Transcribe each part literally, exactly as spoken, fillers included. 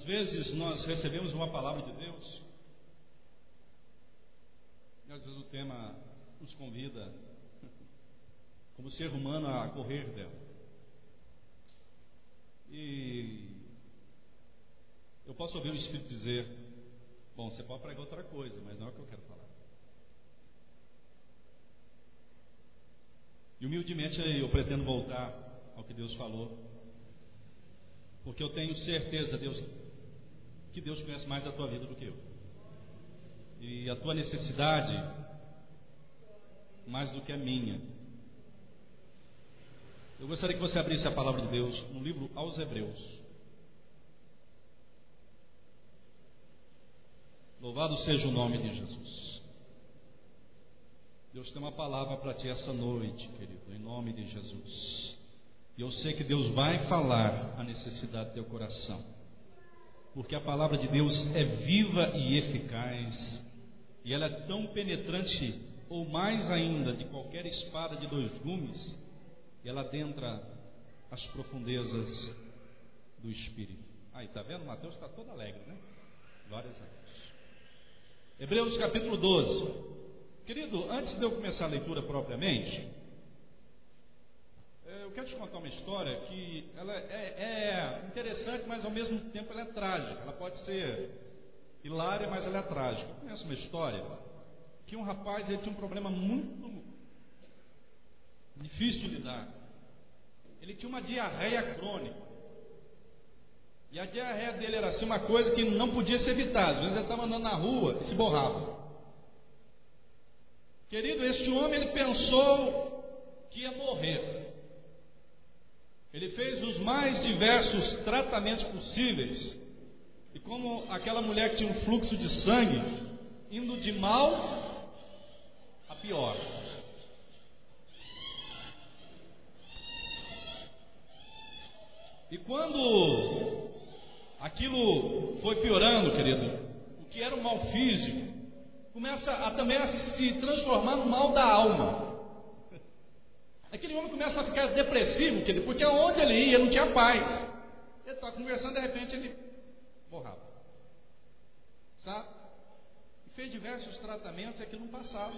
Às vezes nós recebemos uma palavra de Deus, e às vezes o tema nos convida, como ser humano, a correr dela. E eu posso ouvir o Espírito dizer: bom, você pode pregar outra coisa, mas não é o que eu quero falar. E humildemente eu pretendo voltar ao que Deus falou, porque eu tenho certeza, Deus, que Deus conhece mais a tua vida do que eu, e a tua necessidade mais do que a minha. Eu gostaria que você abrisse a palavra de Deus no livro aos Hebreus. Louvado seja o nome de Jesus. Deus tem uma palavra para ti essa noite, querido, em nome de Jesus. E eu sei que Deus vai falar a necessidade do teu coração, porque a palavra de Deus é viva e eficaz, e ela é tão penetrante, ou mais ainda, de qualquer espada de dois gumes, e ela adentra as profundezas do Espírito. Aí, está vendo? Mateus está todo alegre, né? Várias vezes. Hebreus capítulo doze. Querido, antes de eu começar a leitura propriamente, eu quero te contar uma história que ela é, é interessante, mas ao mesmo tempo ela é trágica. Ela pode ser hilária, mas ela é trágica. Eu conheço uma história que um rapaz ele tinha um problema muito difícil de lidar. Ele tinha uma diarreia crônica. E a diarreia dele era assim, uma coisa que não podia ser evitada. Às vezes ele estava andando na rua e se borrava. Querido, esse homem ele pensou que ia morrer. Ele fez os mais diversos tratamentos possíveis. E como aquela mulher que tinha um fluxo de sangue, indo de mal a pior. E quando aquilo foi piorando, querido, o que era o mal físico, começa a, também a se transformar no mal da alma. Aquele homem começa a ficar depressivo, querido, porque aonde ele ia não tinha paz. Ele estava conversando, de repente ele borrava. Sabe? E fez diversos tratamentos e aquilo não passava.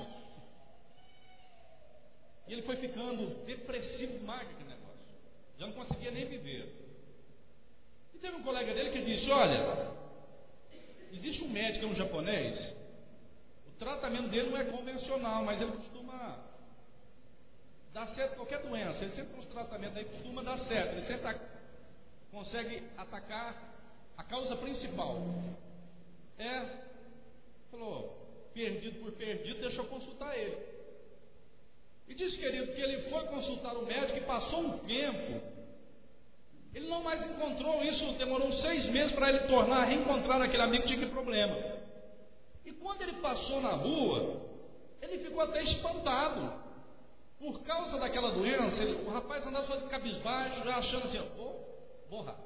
E ele foi ficando depressivo mais aquele negócio. Já não conseguia nem viver. E teve um colega dele que disse: olha, existe um médico, um japonês, o tratamento dele não é convencional, mas ele costuma dar certo qualquer doença. Ele sempre com os tratamentos aí costuma dar certo. Ele sempre consegue atacar a causa principal. É, falou, perdido por perdido, deixa eu consultar ele. E disse, querido, que ele foi consultar o médico e passou um tempo. Ele não mais encontrou isso, demorou seis meses para ele tornar, reencontrar aquele amigo que tinha aquele problema. E quando ele passou na rua, ele ficou até espantado. Por causa daquela doença, ele, o rapaz andava só de cabisbaixo, já achando assim, vou borrar.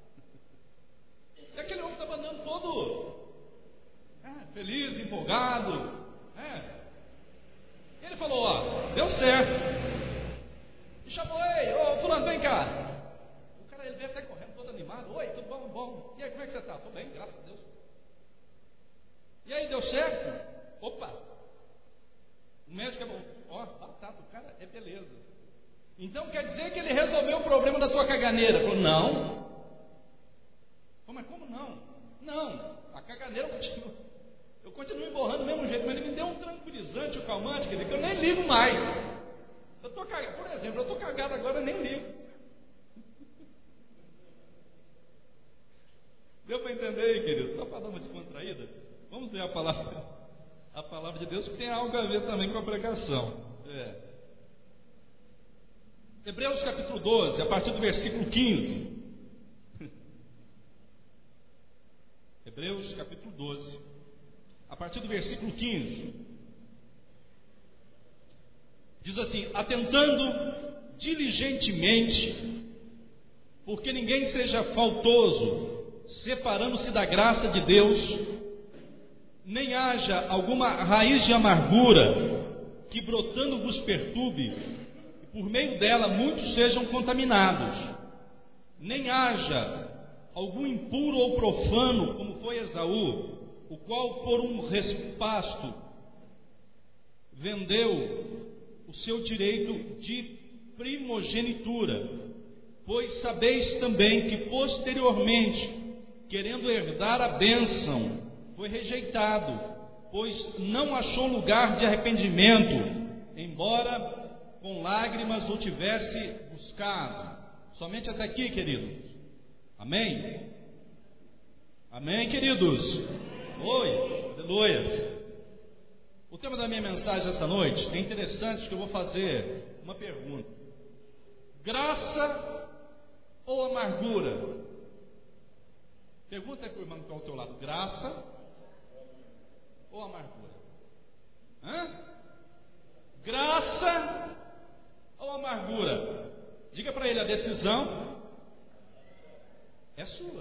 E aquele homem estava andando todo é, feliz, empolgado. É. Ele falou, ó, deu certo. E chamou, ei, ô fulano, vem cá. O cara, ele veio até correndo, todo animado. Oi, tudo bom, bom. E aí, como é que você está? Tô bem, graças a Deus. E aí, deu certo? Opa. O médico é bom. Ó, batata, o cara é beleza. Então quer dizer que ele resolveu o problema da tua caganeira? Falou, não. Mas como não? Não, a caganeira eu continuo. Eu continuo emborrando do mesmo jeito, mas ele me deu um tranquilizante, um calmante, quer dizer, que eu nem ligo mais. Eu tô cagado, por exemplo, eu estou cagado agora, eu nem ligo. Deu para entender aí, querido? Só para dar uma descontraída, vamos ver a palavra, a palavra de Deus, que tem algo a ver também com a pregação. É. Hebreus capítulo doze, a partir do versículo quinze. Hebreus capítulo doze, a partir do versículo quinze. Diz assim: atentando diligentemente, porque ninguém seja faltoso, separando-se da graça de Deus, nem haja alguma raiz de amargura que brotando vos perturbe, e por meio dela muitos sejam contaminados, nem haja algum impuro ou profano, como foi Esaú, o qual por um respasto vendeu o seu direito de primogenitura, pois sabeis também que posteriormente, querendo herdar a bênção, foi rejeitado, pois não achou lugar de arrependimento, embora com lágrimas o tivesse buscado. Somente até aqui, queridos. Amém? Amém, queridos? Oi, aleluia. O tema da minha mensagem esta noite é interessante, porque eu vou fazer uma pergunta: graça ou amargura? Pergunta para o irmão que está ao teu lado: graça ou amargura? Hã? Graça ou amargura? Diga para ele: a decisão é sua.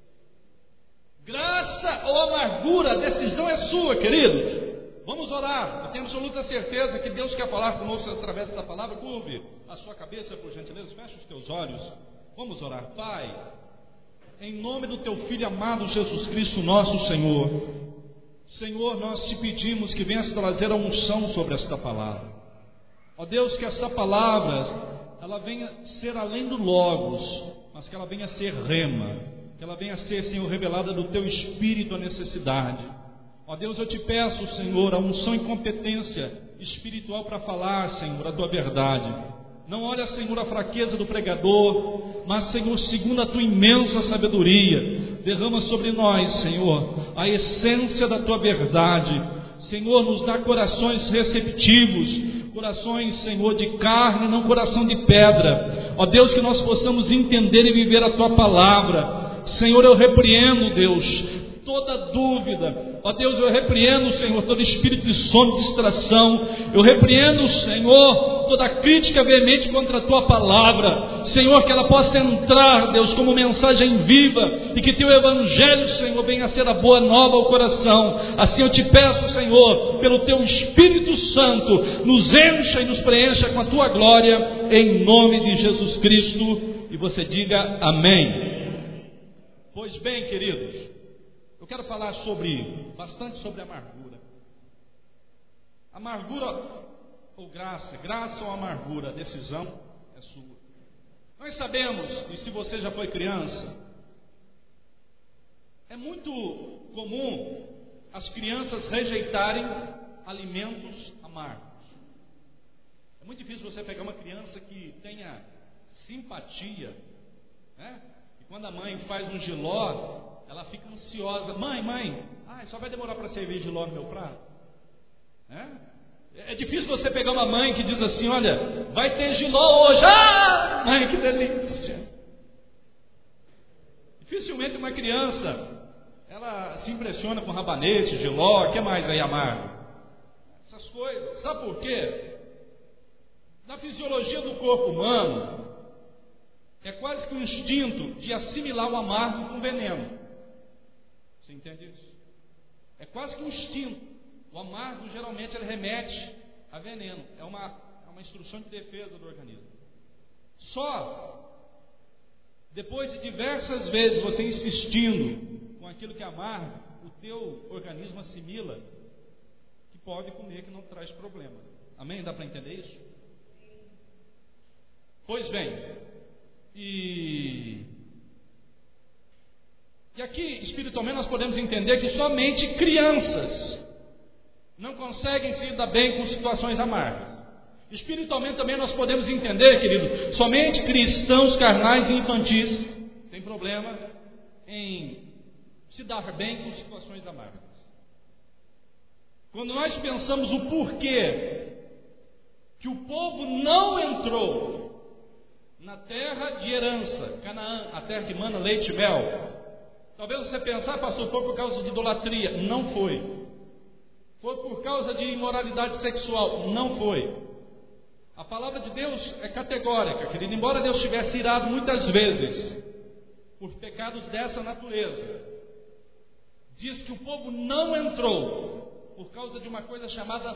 Graça ou amargura, a decisão é sua, queridos. Vamos orar. Eu tenho absoluta certeza que Deus quer falar conosco através dessa palavra. Curve a sua cabeça, por gentileza, feche os teus olhos. Vamos orar. Pai, em nome do teu Filho amado Jesus Cristo, nosso Senhor, Senhor, nós te pedimos que venhas trazer a unção sobre esta palavra. Ó Deus, que esta palavra, ela venha ser além do logos, mas que ela venha ser rema, que ela venha ser, Senhor, revelada do teu Espírito a necessidade. Ó Deus, eu te peço, Senhor, a unção e competência espiritual para falar, Senhor, a tua verdade. Não olha, Senhor, a fraqueza do pregador, mas, Senhor, segundo a tua imensa sabedoria, derrama sobre nós, Senhor, a essência da tua verdade. Senhor, nos dá corações receptivos, corações, Senhor, de carne, não coração de pedra. Ó Deus, que nós possamos entender e viver a tua palavra. Senhor, eu repreendo, Deus, toda dúvida. Ó Deus, eu repreendo, Senhor, todo espírito de sono, de distração. Eu repreendo, Senhor, toda crítica veemente contra a tua palavra. Senhor, que ela possa entrar, Deus, como mensagem viva, e que teu evangelho, Senhor, venha a ser a boa nova ao coração. Assim eu te peço, Senhor, pelo teu Espírito Santo, nos encha e nos preencha com a tua glória, em nome de Jesus Cristo. E você diga amém. Pois bem, queridos, eu quero falar sobre, bastante sobre amargura. Amargura ou graça, graça ou amargura, a decisão é sua. Nós sabemos, e se você já foi criança, é muito comum as crianças rejeitarem alimentos amargos. É muito difícil você pegar uma criança que tenha simpatia, né? E quando a mãe faz um jiló, ela fica ansiosa. Mãe, mãe, ah, só vai demorar para servir jiló no meu prato? É? É difícil você pegar uma mãe que diz assim: olha, vai ter jiló hoje. Ah, mãe, que delícia. Dificilmente uma criança, ela se impressiona com rabanete, jiló, o que mais aí amargo? Essas coisas. Sabe por quê? Na fisiologia do corpo humano, é quase que um instinto de assimilar o amargo com veneno. Você entende isso? É quase que um instinto. O amargo geralmente ele remete a veneno. É uma, é uma instrução de defesa do organismo. Só depois de diversas vezes você insistindo com aquilo que é amargo, o teu organismo assimila que pode comer, que não traz problema. Amém? Dá para entender isso? Pois bem, e... E aqui, espiritualmente, nós podemos entender que somente crianças não conseguem se dar bem com situações amargas. Espiritualmente também nós podemos entender, querido, somente cristãos carnais e infantis têm problema em se dar bem com situações amargas. Quando nós pensamos o porquê que o povo não entrou na terra de herança, Canaã, a terra que mana leite e mel, talvez você pensar, pastor, foi por causa de idolatria. Não foi. Foi por causa de imoralidade sexual. Não foi. A palavra de Deus é categórica, querido. Embora Deus tivesse irado muitas vezes por pecados dessa natureza, diz que o povo não entrou por causa de uma coisa chamada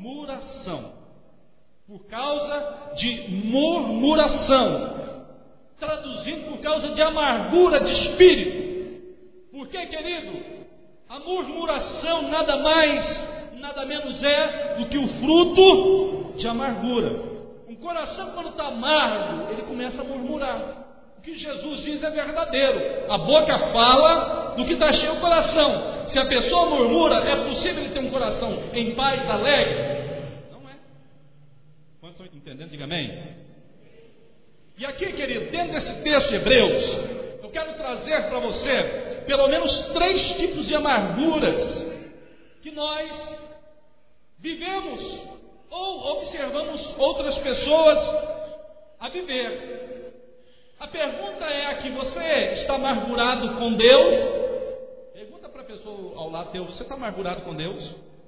murmuração. Por causa de murmuração. traduzindo por causa de amargura de espírito. Por quê, querido? A murmuração nada mais, nada menos é do que o fruto de amargura. Um coração, quando está amargo, ele começa a murmurar. O que Jesus diz é verdadeiro. A boca fala do que está cheio o coração. Se a pessoa murmura, é possível ele ter um coração em paz, alegre? Não é. Quantos estão entendendo? Diga amém. E aqui, querido, dentro desse texto de Hebreus, eu quero trazer para você pelo menos três tipos de amarguras que nós vivemos ou observamos outras pessoas a viver. A pergunta é aqui: você está amargurado com Deus? Pergunta para a pessoa ao lado teu: você está amargurado com Deus?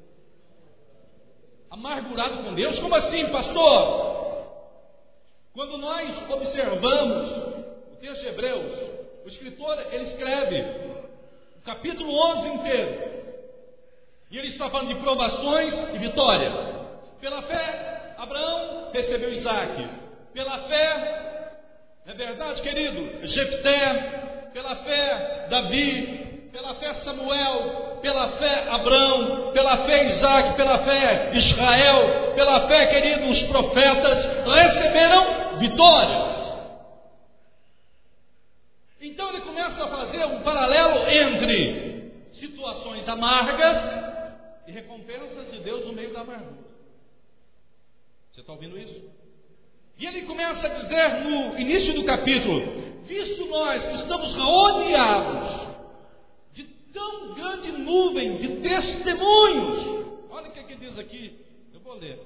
Amargurado com Deus? Como assim, pastor? Quando nós observamos o texto de Hebreus, o escritor, ele escreve o capítulo onze inteiro, e ele está falando de provações e vitória. Pela fé, Abraão recebeu Isaac. Pela fé, é verdade, querido, Jefté. Pela fé, Davi. Pela fé, Samuel. Pela fé, Abraão. Pela fé, Isaac. Pela fé, Israel. Pela fé, querido, os profetas receberam vitórias. Então ele começa a fazer um paralelo entre situações amargas e recompensas de Deus no meio da amargura. Você está ouvindo isso? E ele começa a dizer no início do capítulo: visto nós que estamos rodeados de tão grande nuvem de testemunhos. Olha o que, é que diz aqui, eu vou ler.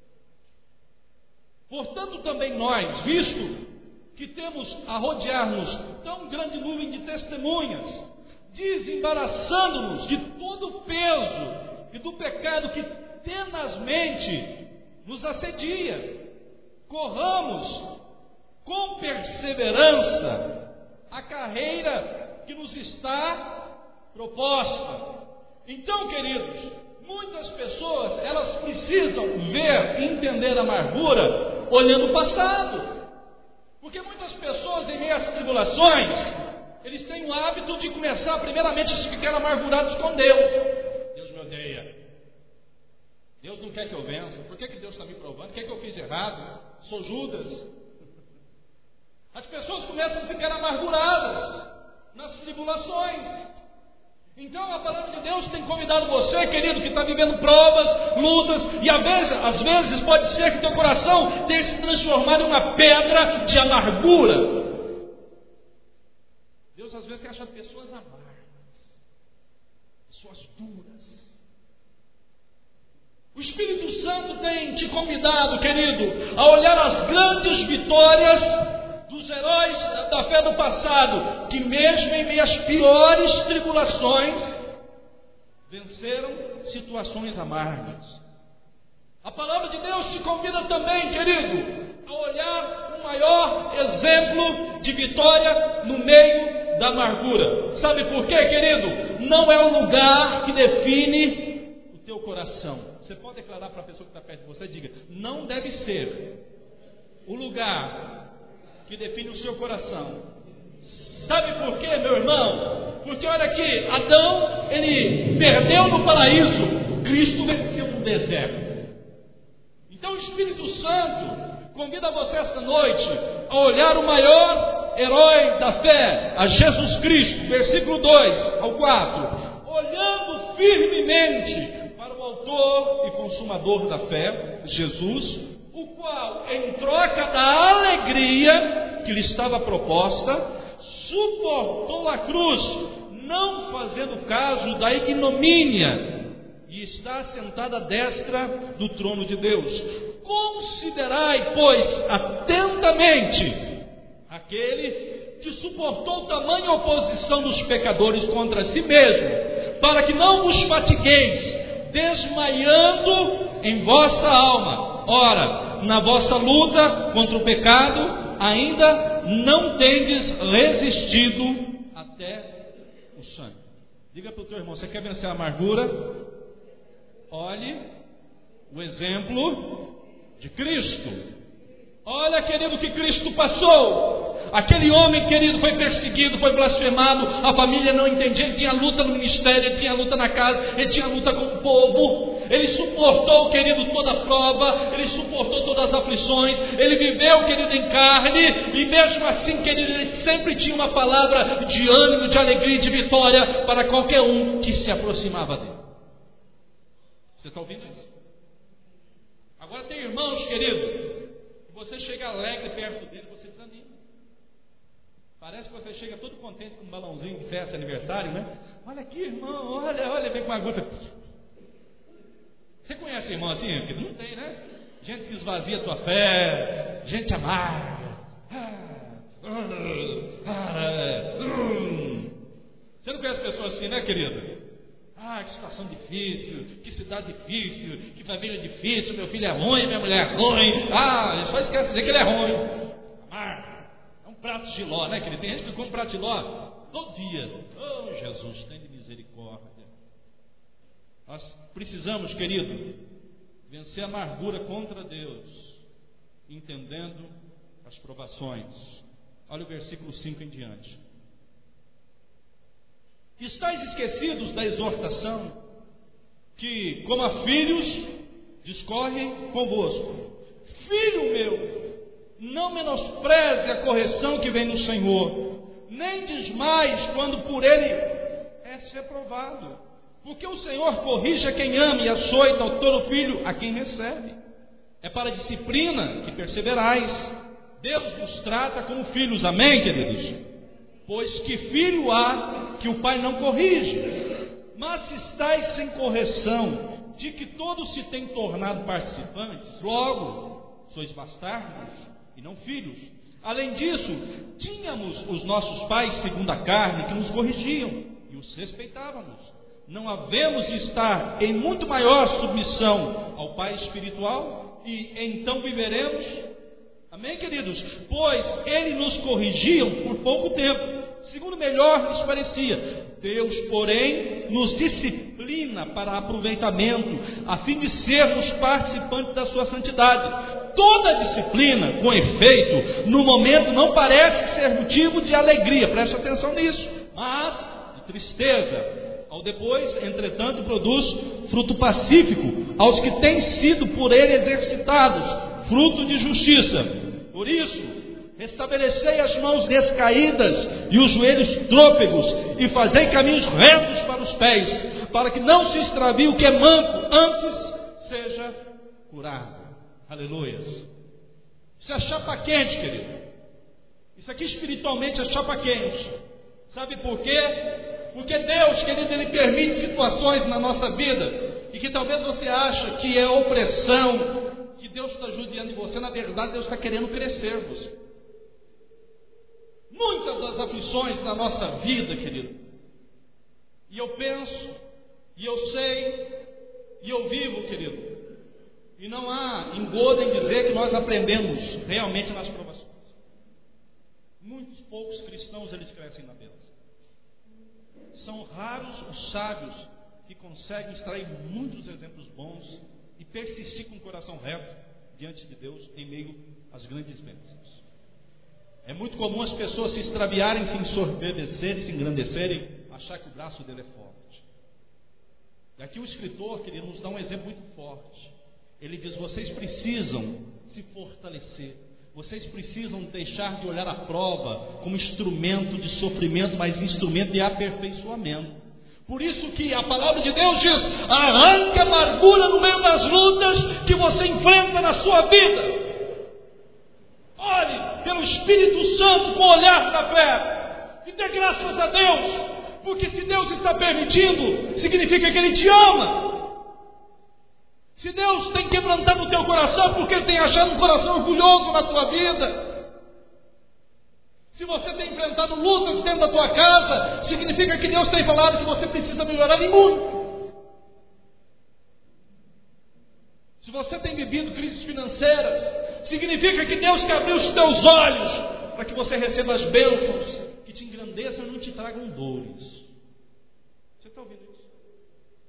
Portanto também nós, visto que temos a rodear-nos tão grande nuvem de testemunhas, desembaraçando-nos de todo o peso e do pecado que tenazmente nos assedia, corramos com perseverança a carreira que nos está proposta. Então, queridos, muitas pessoas, elas precisam ver e entender a amargura olhando o passado. Porque muitas pessoas, em meio às tribulações, eles têm o hábito de começar primeiramente a ficar amargurados com Deus. Deus me odeia. Deus não quer que eu vença. Por que, que Deus está me provando? O que, é que eu fiz errado? Sou Judas. As pessoas começam a ficar amarguradas nas tribulações. Então a palavra de Deus tem convidado você, querido, que está vivendo provas, lutas, e às vezes, às vezes pode ser que teu coração tenha se transformado em uma pedra de amargura. Deus às vezes quer achar pessoas amargas, pessoas duras. O Espírito Santo tem te convidado, querido, a olhar as grandes vitórias dos heróis da fé do passado, que mesmo em meio às piores tribulações, venceram situações amargas. A palavra de Deus te convida também, querido, a olhar o maior exemplo de vitória no meio da amargura. Sabe por quê, querido? Não é o lugar que define o teu coração. Você pode declarar para a pessoa que está perto de você, diga: não deve ser o lugar que define o seu coração. Sabe por quê, meu irmão? Porque olha aqui, Adão, ele perdeu no paraíso, Cristo venceu no deserto. Então o Espírito Santo convida você esta noite a olhar o maior herói da fé, a Jesus Cristo, versículo dois ao quatro, olhando firmemente para o autor e consumador da fé, Jesus, o qual, em troca da alegria que lhe estava proposta, suportou a cruz, não fazendo caso da ignomínia, e está sentado à destra do trono de Deus. Considerai, pois, atentamente aquele que suportou tamanha oposição dos pecadores contra si mesmo, para que não vos fatigueis, desmaiando em vossa alma. Ora, na vossa luta contra o pecado, ainda não tendes resistido até o sangue. Diga para o teu irmão: você quer vencer a amargura? Olhe o exemplo de Cristo. Olha, querido, o que Cristo passou. Aquele homem, querido, foi perseguido, foi blasfemado, a família não entendia, ele tinha luta no ministério, ele tinha luta na casa, ele tinha luta com o povo, ele suportou, querido, toda a prova, ele suportou todas as aflições, ele viveu, querido, em carne, e mesmo assim, querido, ele sempre tinha uma palavra de ânimo, de alegria e de vitória para qualquer um que se aproximava dele. Você está ouvindo isso? Agora tem irmãos, querido, que você chega alegre perto dele, você desanima. Parece que você chega todo contente com um balãozinho de festa, aniversário, né? Olha aqui, irmão, olha, olha, vem com uma gota. Você conhece irmão assim? Não tem, né? Gente que esvazia a tua fé, gente amarga. Você não conhece pessoas assim, né, querida? Ah, que situação difícil, que cidade difícil, que família difícil, meu filho é ruim, minha mulher é ruim. Ah, só esquece de dizer que ele é ruim. Amarga. Prato de ló, né, querido? Tem gente que come prato de ló todo dia. Oh, Jesus, tem de misericórdia. Nós precisamos, querido, vencer a amargura contra Deus, entendendo as provações. Olha o versículo cinco em diante. Estais esquecidos da exortação que, como a filhos, discorre convosco. Filho meu, não menospreze a correção que vem do Senhor, nem desmais quando por ele é reprovado, porque o Senhor corrige a quem ama e açoita ao todo filho a quem recebe. É para a disciplina que perseverais. Deus nos trata como filhos, amém, queridos? Pois que filho há que o pai não corrige? Mas se estáis sem correção, de que todos se têm tornado participantes, logo sois bastardos e não filhos. Além disso, tínhamos os nossos pais segundo a carne que nos corrigiam e os respeitávamos. Não havemos de estar em muito maior submissão ao Pai espiritual e então viveremos? Amém, queridos? Pois ele nos corrigiam por pouco tempo, segundo melhor nos parecia. Deus, porém, nos disciplina para aproveitamento, a fim de sermos participantes da sua santidade. Toda disciplina, com efeito, no momento não parece ser motivo de alegria, preste atenção nisso, mas de tristeza. Ao depois, entretanto, produz fruto pacífico aos que têm sido por ele exercitados, fruto de justiça. Por isso, restabelecei as mãos descaídas e os joelhos trôpegos, e fazei caminhos retos para os pés, para que não se extravie o que é manco, antes seja curado. Aleluia. Isso é chapa quente, querido. Isso aqui espiritualmente é chapa quente. Sabe por quê? Porque Deus, querido, Ele permite situações na nossa vida e que talvez você ache que é opressão, que Deus está judiando de você. Na verdade, Deus está querendo crescer você. Muitas das aflições na nossa vida, querido, e eu penso, e eu sei, e eu vivo, querido, e não há engodo em dizer que nós aprendemos realmente nas provações. Muitos poucos cristãos, eles crescem na bênção. São raros os sábios que conseguem extrair muitos exemplos bons e persistir com o coração reto diante de Deus em meio às grandes bênçãos. É muito comum as pessoas se extraviarem, se ensorbecerem, se engrandecerem, achar que o braço dele é forte. E aqui o escritor, querido, nos dá um exemplo muito forte. Ele diz: vocês precisam se fortalecer, vocês precisam deixar de olhar a prova como instrumento de sofrimento, mas instrumento de aperfeiçoamento. Por isso que a palavra de Deus diz: arranque a amargura no meio das lutas que você enfrenta na sua vida. Olhe pelo Espírito Santo com o olhar da fé e dê graças a Deus, porque se Deus está permitindo, significa que Ele te ama. Se Deus tem quebrantado o teu coração, porque Ele tem achado um coração orgulhoso na tua vida. Se você tem enfrentado lutas dentro da tua casa, significa que Deus tem falado que você precisa melhorar em muito. Se você tem vivido crises financeiras, significa que Deus quer abrir os teus olhos para que você receba as bênçãos que te engrandeçam e não te tragam dores. Você está ouvindo isso?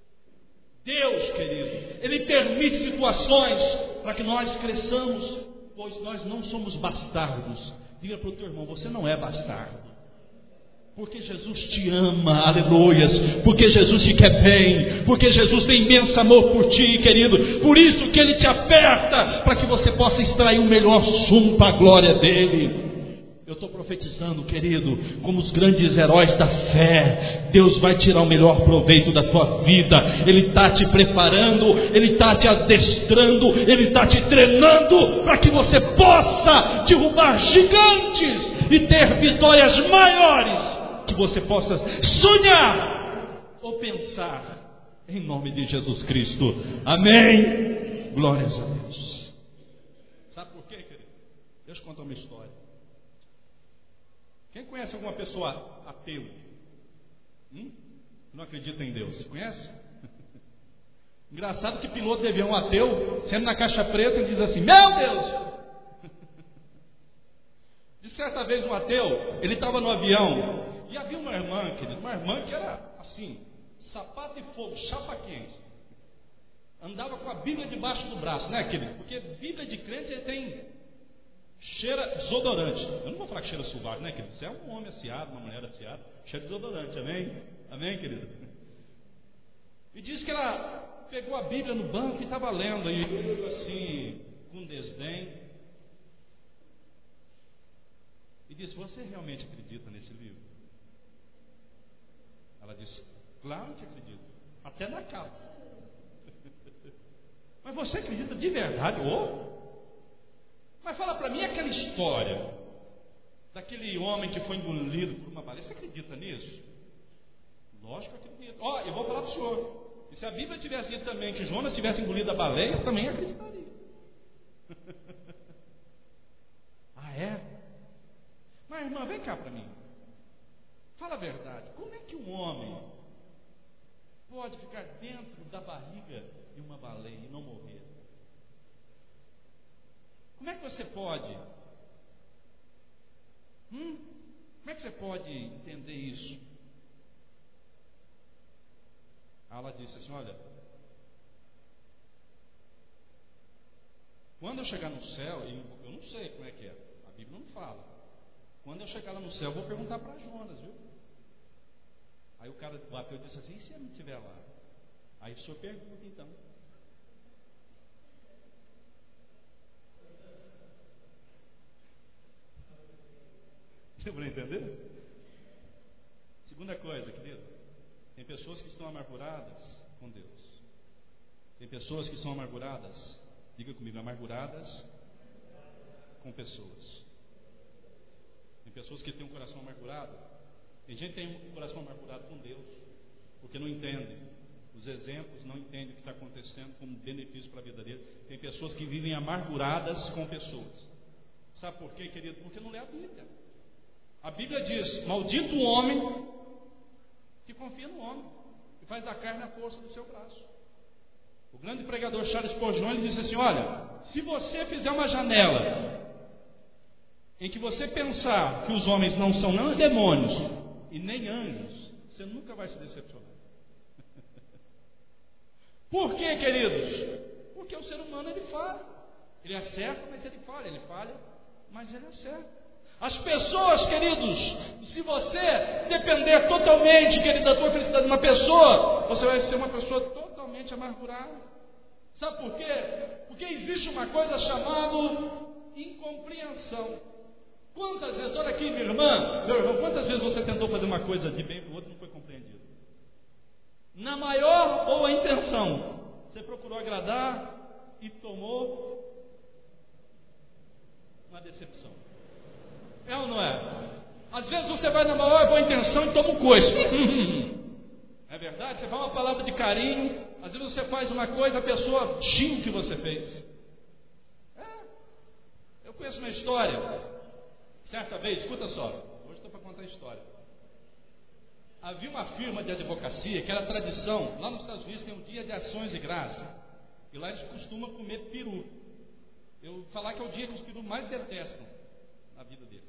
Deus, querido, Ele permite situações para que nós cresçamos, pois nós não somos bastardos, diga para o teu irmão, você não é bastardo. Porque Jesus te ama, aleluias, porque Jesus te quer bem, porque Jesus tem imenso amor por ti, querido, por isso que Ele te aperta, para que você possa extrair o melhor sumo para a glória dEle. Eu estou profetizando, querido, como os grandes heróis da fé, Deus vai tirar o melhor proveito da tua vida, Ele está te preparando, Ele está te adestrando, Ele está te treinando, para que você possa derrubar gigantes e ter vitórias maiores, que você possa sonhar ou pensar, em nome de Jesus Cristo, amém, glórias a Deus. Sabe por quê, querido? Deixa eu contar uma história. Quem conhece alguma pessoa ateu? Hum? Não acredita em Deus, conhece? Engraçado que piloto de avião ateu, sendo na caixa preta, diz assim, meu Deus! De certa vez um ateu, ele estava no avião, e havia uma irmã, querido, uma irmã que era assim, sapato e fogo, chapa quente. Andava com a Bíblia debaixo do braço, né, querido? Porque Bíblia de crente tem, cheira desodorante. Eu não vou falar que cheira sovaco, né, querido? Você é um homem aciado, uma mulher aciada, cheira desodorante, amém? Amém, querido? E diz que ela pegou a Bíblia no banco e estava lendo, e olhou assim, com desdém, e disse, você realmente acredita nesse livro? Ela disse, claro que acredito, até na capa. Mas você acredita de verdade? Oh? Mas fala para mim aquela história daquele homem que foi engolido por uma baleia, você acredita nisso? Lógico que acredito. Ó, oh, eu vou falar para o senhor, e se a Bíblia tivesse dito também que Jonas tivesse engolido a baleia, eu também acreditaria. Ah, é? Mas irmã, vem cá para mim, fala a verdade, como é que um homem pode ficar dentro da barriga de uma baleia e não morrer? Como é que você pode? Hum? Como é que você pode entender isso? Ela disse assim, olha, quando eu chegar no céu, eu não sei como é que é, a Bíblia não fala. Quando eu chegar lá no céu, eu vou perguntar para Jonas, viu? Aí o cara bateu e disse assim, e se ele não estiver lá? Aí o senhor pergunta então. Deu para entender? Segunda coisa, querido, tem pessoas que estão amarguradas com Deus. Tem pessoas que são amarguradas, diga comigo, amarguradas com pessoas. Tem pessoas que têm um coração amargurado. Tem gente que tem um coração amargurado com Deus, porque não entende os exemplos, não entende o que está acontecendo como benefício para a vida dele. Tem pessoas que vivem amarguradas com pessoas. Sabe por quê, querido? Porque não lê a Bíblia. A Bíblia diz, maldito o homem que confia no homem e faz da carne a força do seu braço. O grande pregador Charles Spurgeon, ele disse assim, olha, se você fizer uma janela em que você pensar que os homens não são nem demônios e nem anjos, você nunca vai se decepcionar. Por quê, queridos? Porque o ser humano, ele falha. Ele acerta, mas ele falha. Ele falha, mas ele acerta. As pessoas, queridos, se você depender totalmente, querido, da tua felicidade de uma pessoa, você vai ser uma pessoa totalmente amargurada. Sabe por quê? Porque existe uma coisa chamada incompreensão. Quantas vezes, olha aqui, minha irmã, meu irmão, quantas vezes você tentou fazer uma coisa de bem para o outro e não foi compreendido? Na maior ou a intenção, você procurou agradar e tomou uma decepção. É ou não é? Às vezes você vai na maior boa intenção e toma um coice. É verdade? Você faz uma palavra de carinho, às vezes você faz uma coisa, a pessoa xinga o que você fez. É. Eu conheço uma história. Certa vez, escuta só, hoje estou para contar a história. Havia uma firma de advocacia que era tradição, lá nos Estados Unidos tem um dia de ações de graça, e lá eles costumam comer peru. Eu vou falar que é o dia que os perus mais detestam na vida deles.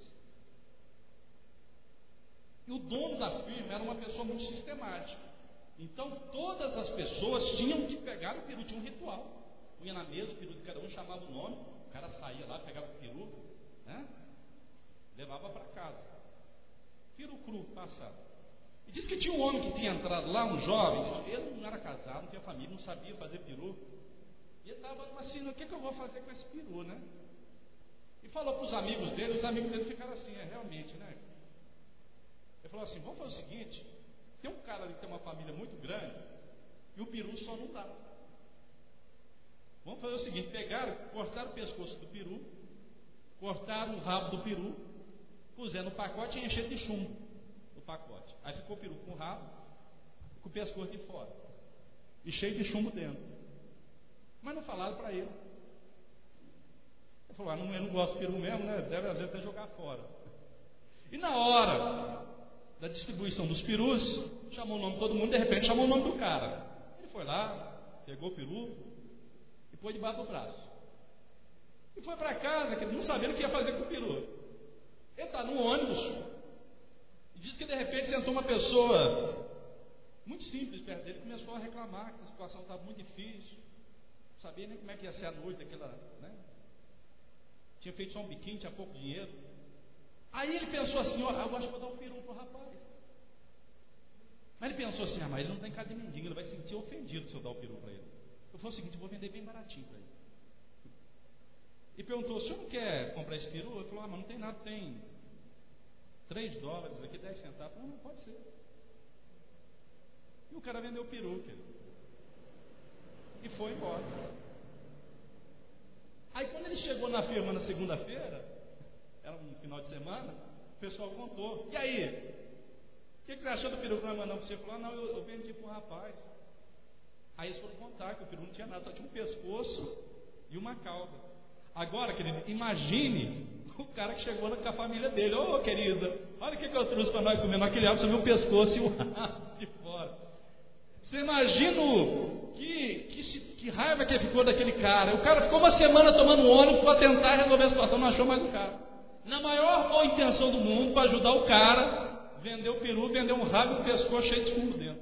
E o dono da firma era uma pessoa muito sistemática. Então todas as pessoas tinham que pegar o peru, tinha um ritual. Punha na mesa, o peru de cada um chamava o nome, O cara saía lá, pegava o peru, né? Levava para casa. Peru cru, passado. E disse que tinha um homem que tinha entrado lá, um jovem, ele não era casado, não tinha família, não sabia fazer peru. E ele estava assim, o que, que eu vou fazer com esse peru, né? E falou para os amigos dele, os amigos dele ficaram assim, é realmente, né? Ele falou assim, vamos fazer o seguinte, tem um cara ali que tem uma família muito grande, e o peru só não dá. Vamos fazer o seguinte, pegaram, cortaram o pescoço do peru, cortaram o rabo do peru, puseram no pacote e encheram de chumbo o pacote. Aí ficou o peru com o rabo, com o pescoço de fora, e cheio de chumbo dentro. Mas não falaram para ele. Ele falou, ah, não, eu não gosto de peru mesmo, né? Deve às vezes até jogar fora. E na hora da distribuição dos perus, chamou o nome de todo mundo, de repente chamou o nome do cara. Ele foi lá, pegou o peru e pôs debaixo do braço. E foi para casa, que não sabendo o que ia fazer com o peru. Ele está no ônibus e diz que de repente sentou uma pessoa muito simples perto dele, começou a reclamar que a situação estava muito difícil, não sabia nem como é que ia ser a noite daquela, né? Tinha feito só um biquinho, tinha pouco dinheiro. Aí ele pensou assim, ó, eu acho que vou dar um peru pro rapaz. Mas ele pensou assim, ah, mas ele não tem cara de mendigo, ele vai se sentir ofendido se eu dar o peru para ele. Eu falei o seguinte, eu vou vender bem baratinho para ele. E perguntou, o senhor não quer comprar esse peru? Ele falou, ah, mas não tem nada, tem três dólares aqui, dez centavos. Não, não pode ser. E o cara vendeu o peru, querido. E foi embora. Aí quando ele chegou na firma na segunda-feira, era um final de semana, o pessoal contou. E aí? O que, que você achou do peru que nós mandamos para você? Falou, ah, não, eu, eu vendi para um rapaz. Aí eles foram contar que o peru não tinha nada, só tinha um pescoço e uma cauda. Agora, querido, imagine o cara que chegou com a família dele. Ô, oh, querida, olha o que, que eu trouxe para nós comer. Nós queríamos saber o pescoço e o rabo de fora. Você imagina que, que, que raiva que ficou daquele cara. O cara ficou uma semana tomando um ônibus para tentar resolver a situação, não achou mais o cara. Na maior boa intenção do mundo, para ajudar o cara, vendeu o peru, vendeu um rabo e um pescoço cheio de fundo dentro.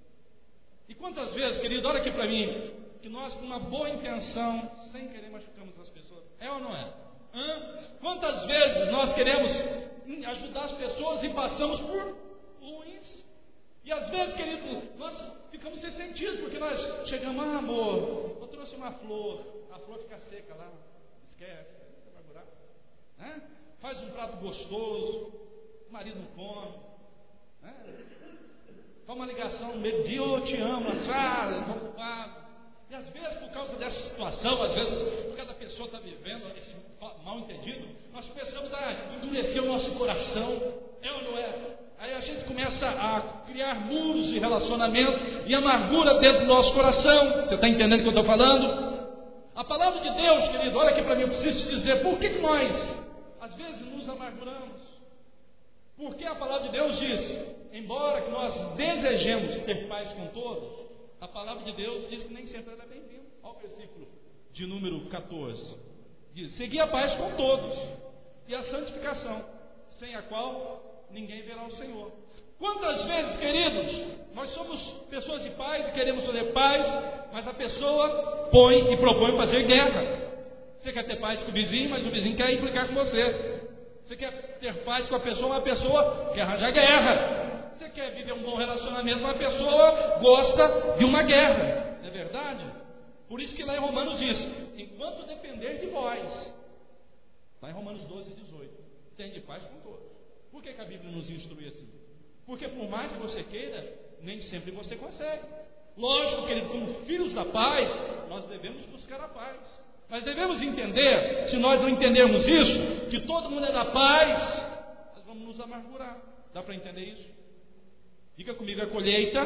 E quantas vezes, querido, olha aqui para mim, que nós com uma boa intenção, sem querer machucamos as pessoas. É ou não é? Hã? Quantas vezes nós queremos ajudar as pessoas e passamos por ruins? E às vezes, querido, nós ficamos ressentidos, porque nós chegamos, ah, amor, eu trouxe uma flor, a flor fica seca lá, esquece, você vai curar, né? Faz um prato gostoso, o marido não come, né? Faz uma ligação no meio do dia, eu te amo, atrás, vou ocupado. E às vezes, por causa dessa situação, às vezes, por causa da pessoa está vivendo esse mal entendido, nós começamos a endurecer o nosso coração, é ou não é? Aí a gente começa a criar muros de relacionamento e amargura dentro do nosso coração. Você está entendendo o que eu estou falando? A palavra de Deus, querido, olha aqui para mim, eu preciso te dizer, por que, que nós, às vezes, nos amarguramos? Porque a palavra de Deus diz, embora que nós desejemos ter paz com todos, a palavra de Deus diz que nem sempre ela é bem-vinda. Olha o versículo de número catorze. Diz, segui a paz com todos e a santificação, sem a qual ninguém verá o Senhor. Quantas vezes, queridos, nós somos pessoas de paz e queremos fazer paz, mas a pessoa põe e propõe fazer guerra. Você quer ter paz com o vizinho, mas o vizinho quer implicar com você. Você quer ter paz com a pessoa, mas a pessoa quer arranjar guerra. Você quer viver um bom relacionamento, mas a pessoa gosta de uma guerra. Não é verdade? Por isso que lá em Romanos diz, enquanto depender de vós, lá em Romanos doze, dezoito, tem de paz com todos. Por que, que a Bíblia nos instrui assim? Porque por mais que você queira, nem sempre você consegue. Lógico, querido, como filhos da paz, nós devemos buscar a paz. Mas devemos entender, se nós não entendermos isso, que todo mundo é da paz, nós vamos nos amargurar. Dá para entender isso? Diga comigo, a colheita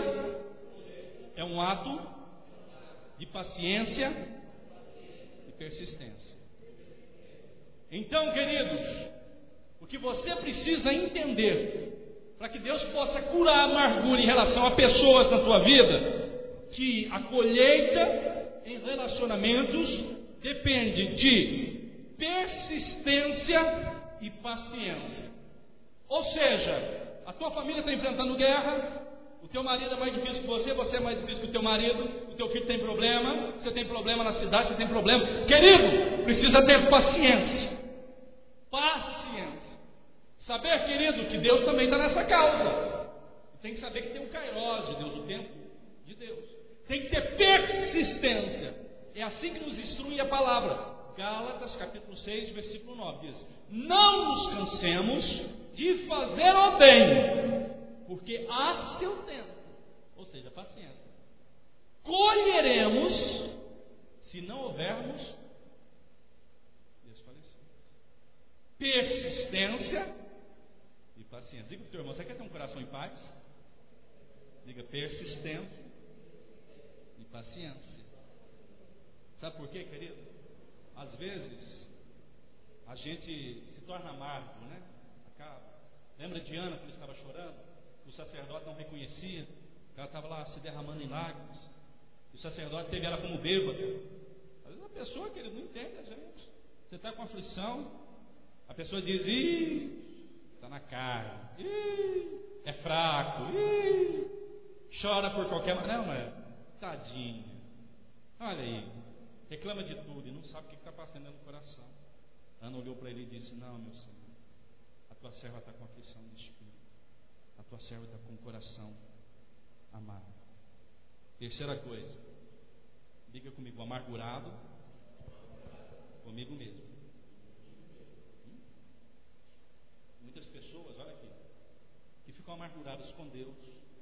é um ato de paciência e persistência. Então, queridos, o que você precisa entender, para que Deus possa curar a amargura em relação a pessoas na tua vida, que a colheita em relacionamentos depende de persistência e paciência. Ou seja, a tua família está enfrentando guerra, O teu marido é mais difícil que você, você é mais difícil que o teu marido, o teu filho tem problema, você tem problema na cidade, você tem problema. Querido, precisa ter paciência. Paciência. Saber, querido, que Deus também está nessa causa. Tem que saber que tem o Kairos de Deus, o tempo de Deus. Tem que ter persistência. É assim que nos instrui a palavra. Gálatas, capítulo seis, versículo nove, diz: não nos cansemos de fazer o bem, porque há seu tempo, ou seja, paciência, colheremos se não houvermos desfalecido. Persistência e paciência. Diga para o teu irmão: você quer ter um coração em paz? Diga: persistência e paciência. Sabe por quê, querido? Às vezes a gente se torna amargo, né? Acaba. Lembra de Ana, quando estava chorando? O sacerdote não reconhecia, ela estava lá se derramando em lágrimas. O sacerdote teve ela como bêbada. Às vezes a pessoa, querido, não entende a gente. Você está com aflição, a pessoa diz: ih, está na carne, ih, é fraco, ih, chora por qualquer maneira. Não, é tadinha. Olha aí, reclama de tudo e não sabe o que está passando dentro do coração. Ana olhou para ele e disse: não, meu Senhor, a tua serva está com aflição de espírito, a tua serva está com o coração amargo. Terceira coisa, diga comigo: amargurado comigo mesmo. Hum? Muitas pessoas, olha aqui, que ficam amarguradas com Deus,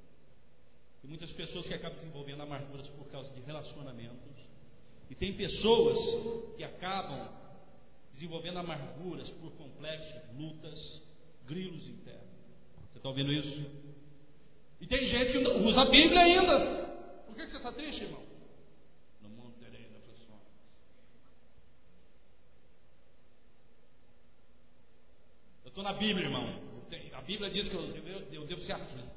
e muitas pessoas que acabam desenvolvendo amarguras por causa de relacionamentos, e tem pessoas que acabam desenvolvendo amarguras por complexos, lutas, grilos internos. Você está ouvindo isso? E tem gente que usa a Bíblia ainda. Por que você está triste, irmão? No mundo terei aflições. Eu estou na Bíblia, irmão. A Bíblia diz que eu, eu, eu devo ser aflito.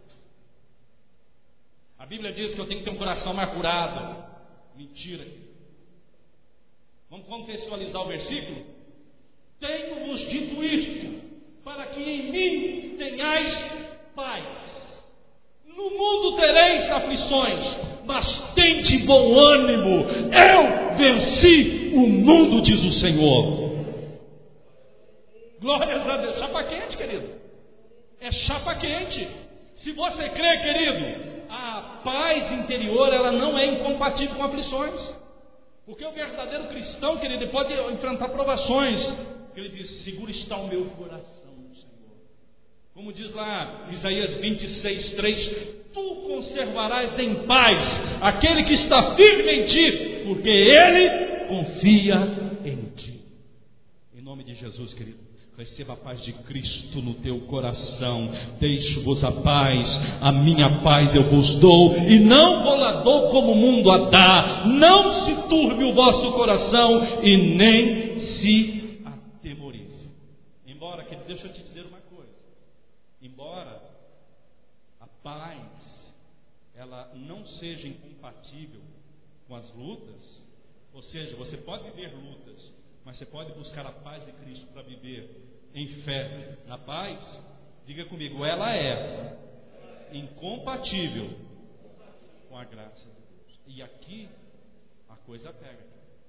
A Bíblia diz que eu tenho que ter um coração amargurado. Mentira. Vamos contextualizar o versículo? Tenho-vos dito isto, para que em mim tenhais paz. No mundo tereis aflições, mas tende bom ânimo. Eu venci o mundo, diz o Senhor. Glórias a Deus. Chapa quente, querido. É chapa quente. Se você crê, querido, a paz interior, ela não é incompatível com aflições. Porque o verdadeiro cristão, querido, pode enfrentar provações. Ele diz: seguro está o meu coração no Senhor. Como diz lá Isaías vinte e seis, três: tu conservarás em paz aquele que está firme em ti, porque ele confia em ti. Em nome de Jesus, querido, receba a paz de Cristo no teu coração. Deixo-vos a paz, a minha paz eu vos dou, e não vou lá dou como o mundo a dá. Não se turbe o vosso coração e nem se atemorize. Embora, que deixa eu te dizer uma coisa, embora a paz ela não seja incompatível com as lutas, ou seja, você pode viver lutas, mas você pode buscar a paz de Cristo para viver em fé na paz. Diga comigo: ela é incompatível com a graça de Deus. E aqui a coisa pega.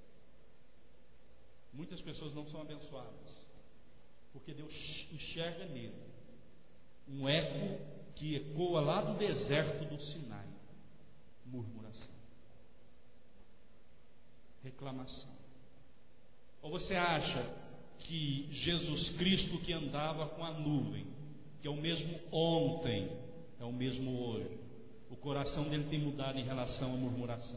Muitas pessoas não são abençoadas porque Deus enxerga nele um eco que ecoa lá do deserto do Sinai: murmuração, reclamação. Ou você acha que Jesus Cristo, que andava com a nuvem, que é o mesmo ontem, é o mesmo hoje, o coração dele tem mudado em relação à murmuração?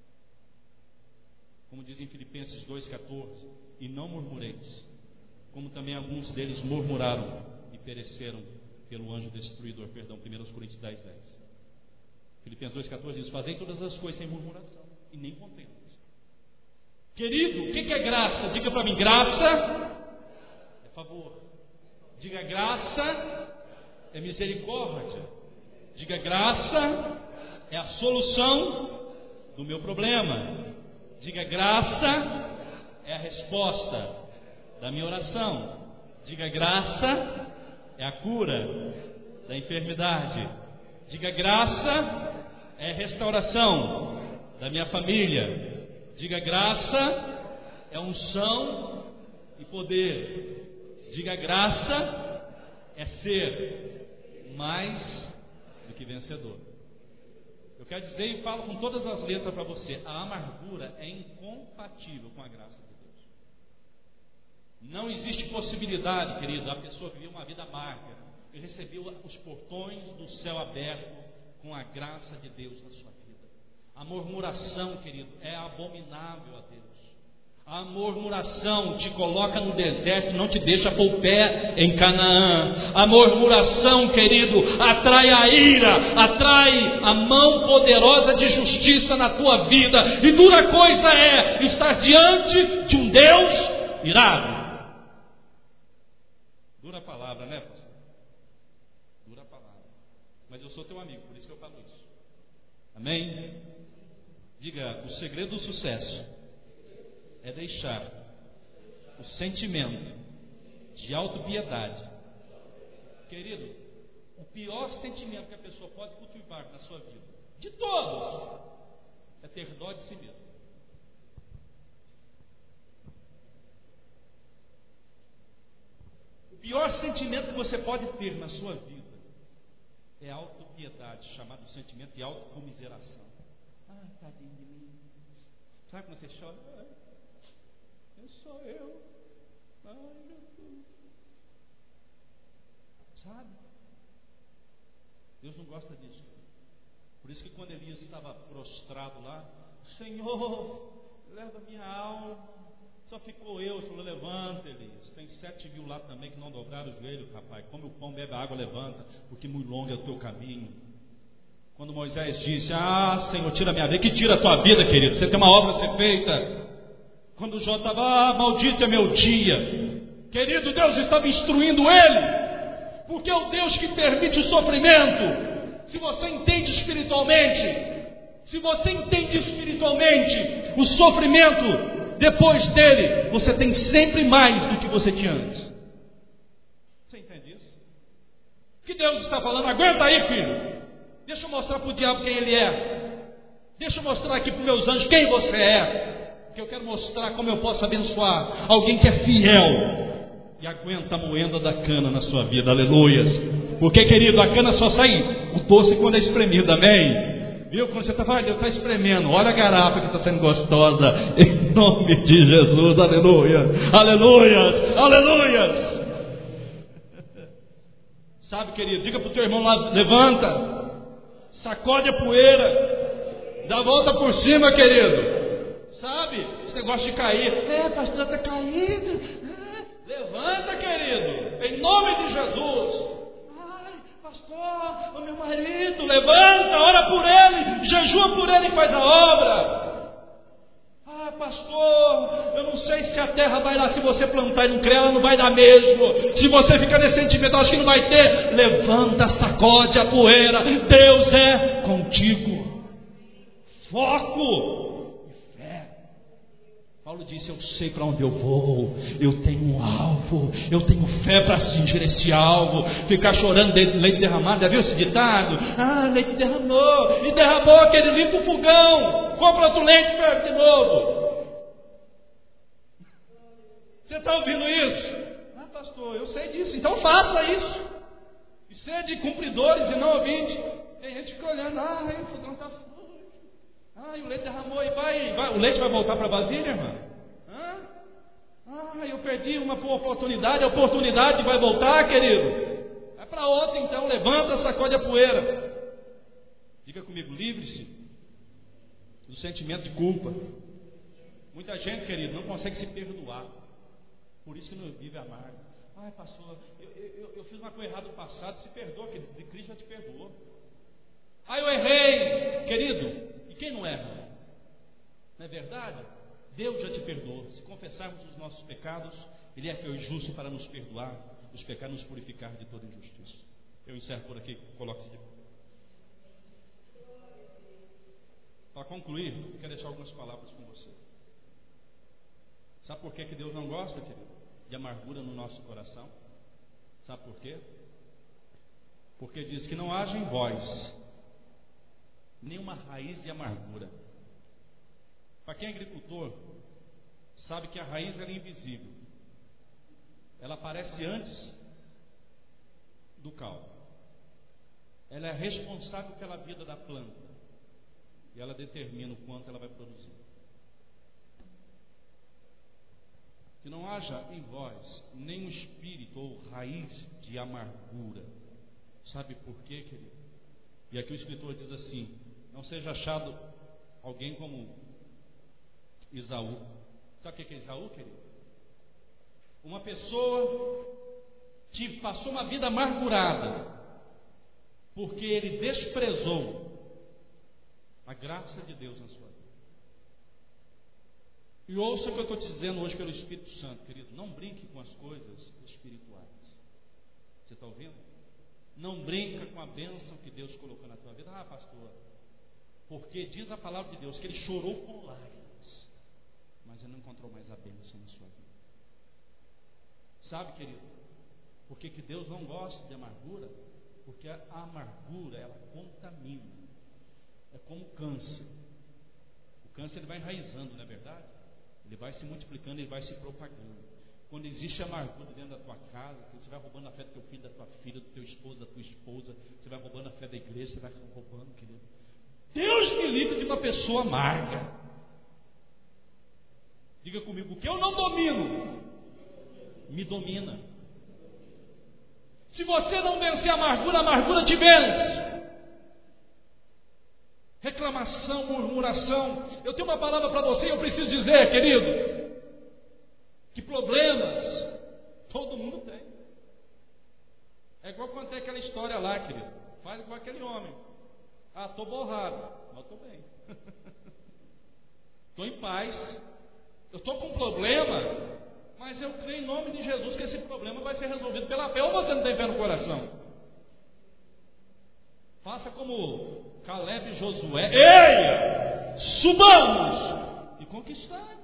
Como diz em Filipenses dois, catorze: e não murmureis, como também alguns deles murmuraram e pereceram pelo anjo destruidor. Perdão, primeira Coríntios dez, dez. Filipenses dois, catorze diz: fazei todas as coisas sem murmuração e nem contendas. Querido, o que é graça? Diga para mim: graça é favor. Diga: graça é misericórdia. Diga: graça é a solução do meu problema. Diga: graça é a resposta da minha oração. Diga: graça é a cura da enfermidade. Diga: graça é restauração da minha família. Diga: graça é unção e poder. Diga: graça é ser mais do que vencedor. Eu quero dizer e falo com todas as letras para você: a amargura é incompatível com a graça de Deus. Não existe possibilidade, querido, da pessoa viver uma vida amarga e receber os portões do céu aberto com a graça de Deus na sua vida. A murmuração, querido, é abominável a Deus. A murmuração te coloca no deserto, não te deixa pôr o pé em Canaã. A murmuração, querido, atrai a ira, atrai a mão poderosa de justiça na tua vida. E dura coisa é estar diante de um Deus irado. Dura palavra, né, pastor? Dura palavra. Mas eu sou teu amigo, por isso que eu falo isso. Amém? Diga: o segredo do sucesso é deixar o sentimento de autopiedade. Querido, o pior sentimento que a pessoa pode cultivar na sua vida, de todos, é ter dó de si mesmo. O pior sentimento que você pode ter na sua vida é a autopiedade, chamado sentimento de autocomiseração. Ai, tadinho de mim. Sabe quando você chora? Ai, eu sou eu. Ai, meu Deus. Sabe? Deus não gosta disso. Por isso que quando Elias estava prostrado lá, Senhor, leva minha alma. Só ficou eu. Ele falou: levanta, Elias. Tem sete mil lá também que não dobraram o joelho, rapaz. Come o pão, bebe a água, levanta, porque muito longo é o teu caminho. Quando Moisés disse: ah, Senhor, tira a minha vida. Que tira a tua vida, querido? Você tem uma obra a ser feita. Quando Jó estava: ah, maldito é meu dia. Querido, Deus estava instruindo ele, porque é o Deus que permite o sofrimento. Se você entende espiritualmente, se você entende espiritualmente o sofrimento, depois dele, você tem sempre mais do que você tinha antes. Você entende isso? Que Deus está falando: aguenta aí, filho. Deixa eu mostrar para o diabo quem ele é. Deixa eu mostrar aqui para os meus anjos quem você é. Porque eu quero mostrar como eu posso abençoar alguém que é fiel e aguenta a moenda da cana na sua vida. Aleluias. Porque, querido, a cana só sai o doce quando é espremido. Amém? Viu? Quando você está falando, está espremendo, olha a garapa que está sendo gostosa. Em nome de Jesus. Aleluia. Aleluias. Aleluias. Sabe, querido, diga para o teu irmão lá: levanta. Sacode a poeira, dá a volta por cima, querido. Sabe? Esse negócio de cair. É, pastor, está caído. É, levanta, querido. Em nome de Jesus. Ai, pastor, o meu marido, levanta, ora por ele, jejua por ele e faz a obra. Ah, pastor, eu não sei se a terra vai lá. Se você plantar e não crer, ela não vai dar mesmo. Se você ficar nesse sentimento, acho que não vai ter. Levanta, sacode a poeira. Deus é contigo. Foco e fé. Paulo disse: eu sei para onde eu vou, eu tenho um alvo, eu tenho fé para atingir esse alvo. Ficar chorando de leite derramado, já viu esse ditado? Ah, leite derramou, e derramou aquele limpa o fogão, compra outro leite e ferve de novo. Você está ouvindo isso? Ah, pastor, eu sei disso, então faça isso. E sede cumpridores e não ouvintes. Tem gente que fica olhando: ah, o fogão está sujo. Ah, e o leite derramou e vai, vai. O leite vai voltar para a vasilha, irmã? Ah, ah, eu perdi uma oportunidade. A oportunidade vai voltar, querido. É para outra então. Levanta, sacode a poeira. Diga comigo: livre-se do sentimento de culpa. Muita gente, querido, não consegue se perdoar. Por isso que não vive amargo. Ai, pastor, eu, eu, eu fiz uma coisa errada no passado. Se perdoa, querido. De Cristo já te perdoou. Ah, eu errei, querido. E quem não erra? Não é verdade? Deus já te perdoou. Se confessarmos os nossos pecados, Ele é fiel e justo para nos perdoar, nos pecar, nos purificar de toda injustiça. Eu encerro por aqui. Coloque-se de pé. Para concluir, eu quero deixar algumas palavras com você. Sabe por que que Deus não gosta, querido, de amargura no nosso coração? Sabe por quê? Porque diz que não haja em vós nenhuma raiz de amargura. Para quem é agricultor, sabe que a raiz ela é invisível. Ela aparece antes do caule. Ela é responsável pela vida da planta. E ela determina o quanto ela vai produzir. Que não haja em vós nenhum espírito ou raiz de amargura. Sabe por quê, querido? E aqui o escritor diz assim: não seja achado alguém como Esaú. Sabe o que é Esaú, querido? Uma pessoa que passou uma vida amargurada, porque ele desprezou a graça de Deus na sua vida. E ouça o que eu estou te dizendo hoje pelo Espírito Santo, querido. Não brinque com as coisas espirituais. Você está ouvindo? Não brinca com a bênção que Deus colocou na tua vida. Ah, pastor, porque diz a palavra de Deus que ele chorou com lágrimas, mas ele não encontrou mais a bênção na sua vida. Sabe, querido, por que que Deus não gosta de amargura? Porque a amargura, ela contamina. É como câncer. O câncer ele vai enraizando, não é verdade? Ele vai se multiplicando, ele vai se propagando. Quando existe amargura dentro da tua casa, você vai roubando a fé do teu filho, da tua filha, do teu esposo, da tua esposa, você vai roubando a fé da igreja, você vai roubando, querido. Deus me livre de uma pessoa amarga. Diga comigo, o que eu não domino, me domina. Se você não vencer a amargura, a amargura te vence. Reclamação, murmuração. Eu tenho uma palavra para você e eu preciso dizer, querido, que problemas todo mundo tem. É igual quando tem aquela história lá, querido. Faz igual aquele homem. Ah, estou borrado, mas estou bem. Estou em paz. Eu estou com um problema, mas eu creio em nome de Jesus que esse problema vai ser resolvido pela fé. Ou você não tem fé no coração? Faça como Caleb e Josué. Ei! Subamos! E conquistamos.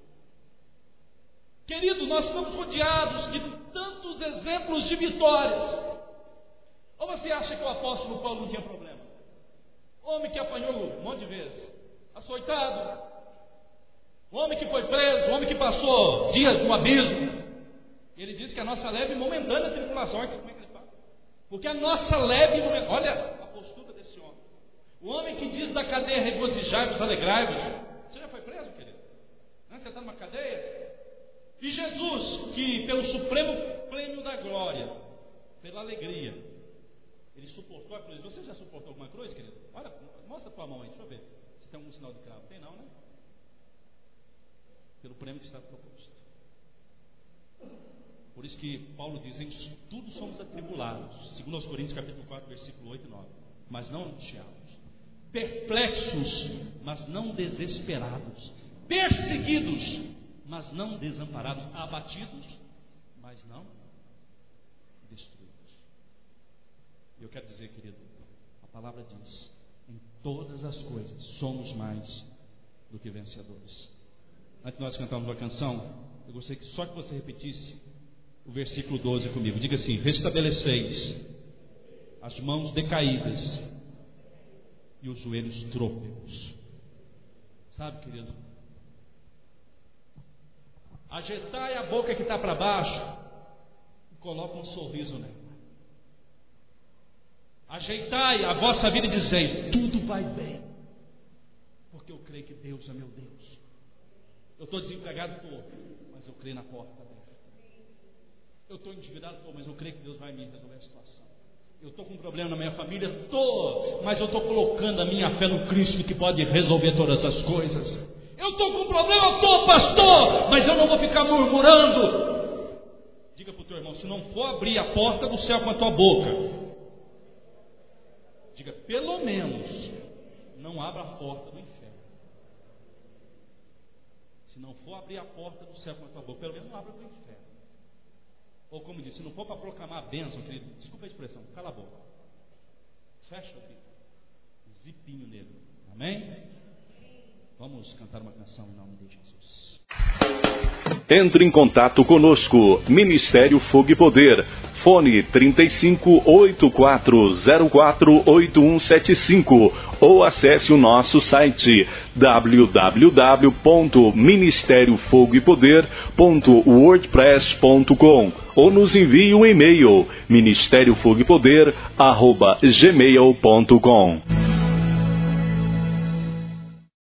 Querido, nós estamos rodeados de tantos exemplos de vitórias. Ou você acha que o apóstolo Paulo não tinha problema? Homem que apanhou um monte de vezes, açoitado, homem que foi preso, homem que passou dias no abismo. Ele diz que a nossa leve e momentânea tribulação, olha como é que ele fala. Porque a nossa leve e momentânea, olha a postura desse homem. O homem que diz da cadeia, regozijai-vos, alegrai-vos. Você já foi preso, querido? Você está numa cadeia? E Jesus, que pelo supremo prêmio da glória, pela alegria, ele suportou a cruz. Você já suportou alguma cruz, querido? Olha, mostra a tua mão aí, deixa eu ver se tem algum sinal de cravo. Tem não, né? Pelo prêmio que está proposto. Por isso que Paulo diz, em tudo somos atribulados, segundo aos Coríntios capítulo quatro, versículo oito e nove, mas não angustiados, perplexos, mas não desesperados, perseguidos, mas não desamparados, abatidos, mas não destruídos. Eu quero dizer, querido, a palavra diz, em todas as coisas somos mais do que vencedores. Antes de nós cantarmos uma canção, eu gostaria que só que você repetisse o versículo doze comigo. Diga assim: restabeleceis as mãos decaídas e os joelhos trôpegos. Sabe, querido, ajeitai a boca que está para baixo e coloca um sorriso nela. Ajeitai a vossa vida e dizei: tudo vai bem, porque eu creio que Deus é meu Deus. Eu estou desempregado, estou, mas eu creio na porta aberta. Eu estou endividado, estou, mas eu creio que Deus vai me resolver a situação. Eu estou com um problema na minha família, estou, mas eu estou colocando a minha fé no Cristo que pode resolver todas as coisas. Eu estou com um problema, estou, pastor, mas eu não vou ficar murmurando. Diga para o teu irmão: se não for abrir a porta do céu com a tua boca, diga, pelo menos não abra a porta do inferno. Se não for abrir a porta do céu com a tua boca, pelo menos não abra do inferno. Ou como disse, se não for para proclamar a bênção, querido, desculpa a expressão, cala a boca, fecha o bico, zipinho nele. Amém? Vamos cantar uma canção em nome de Jesus. Entre em contato conosco, Ministério Fogo e Poder, fone trinta e cinco, oitenta e quatro, zero quatro, oito um sete cinco ou acesse o nosso site w w w ponto ministério fogo e poder ponto wordpress ponto com ou nos envie um e-mail ministério fogo e poder arroba gmail ponto com.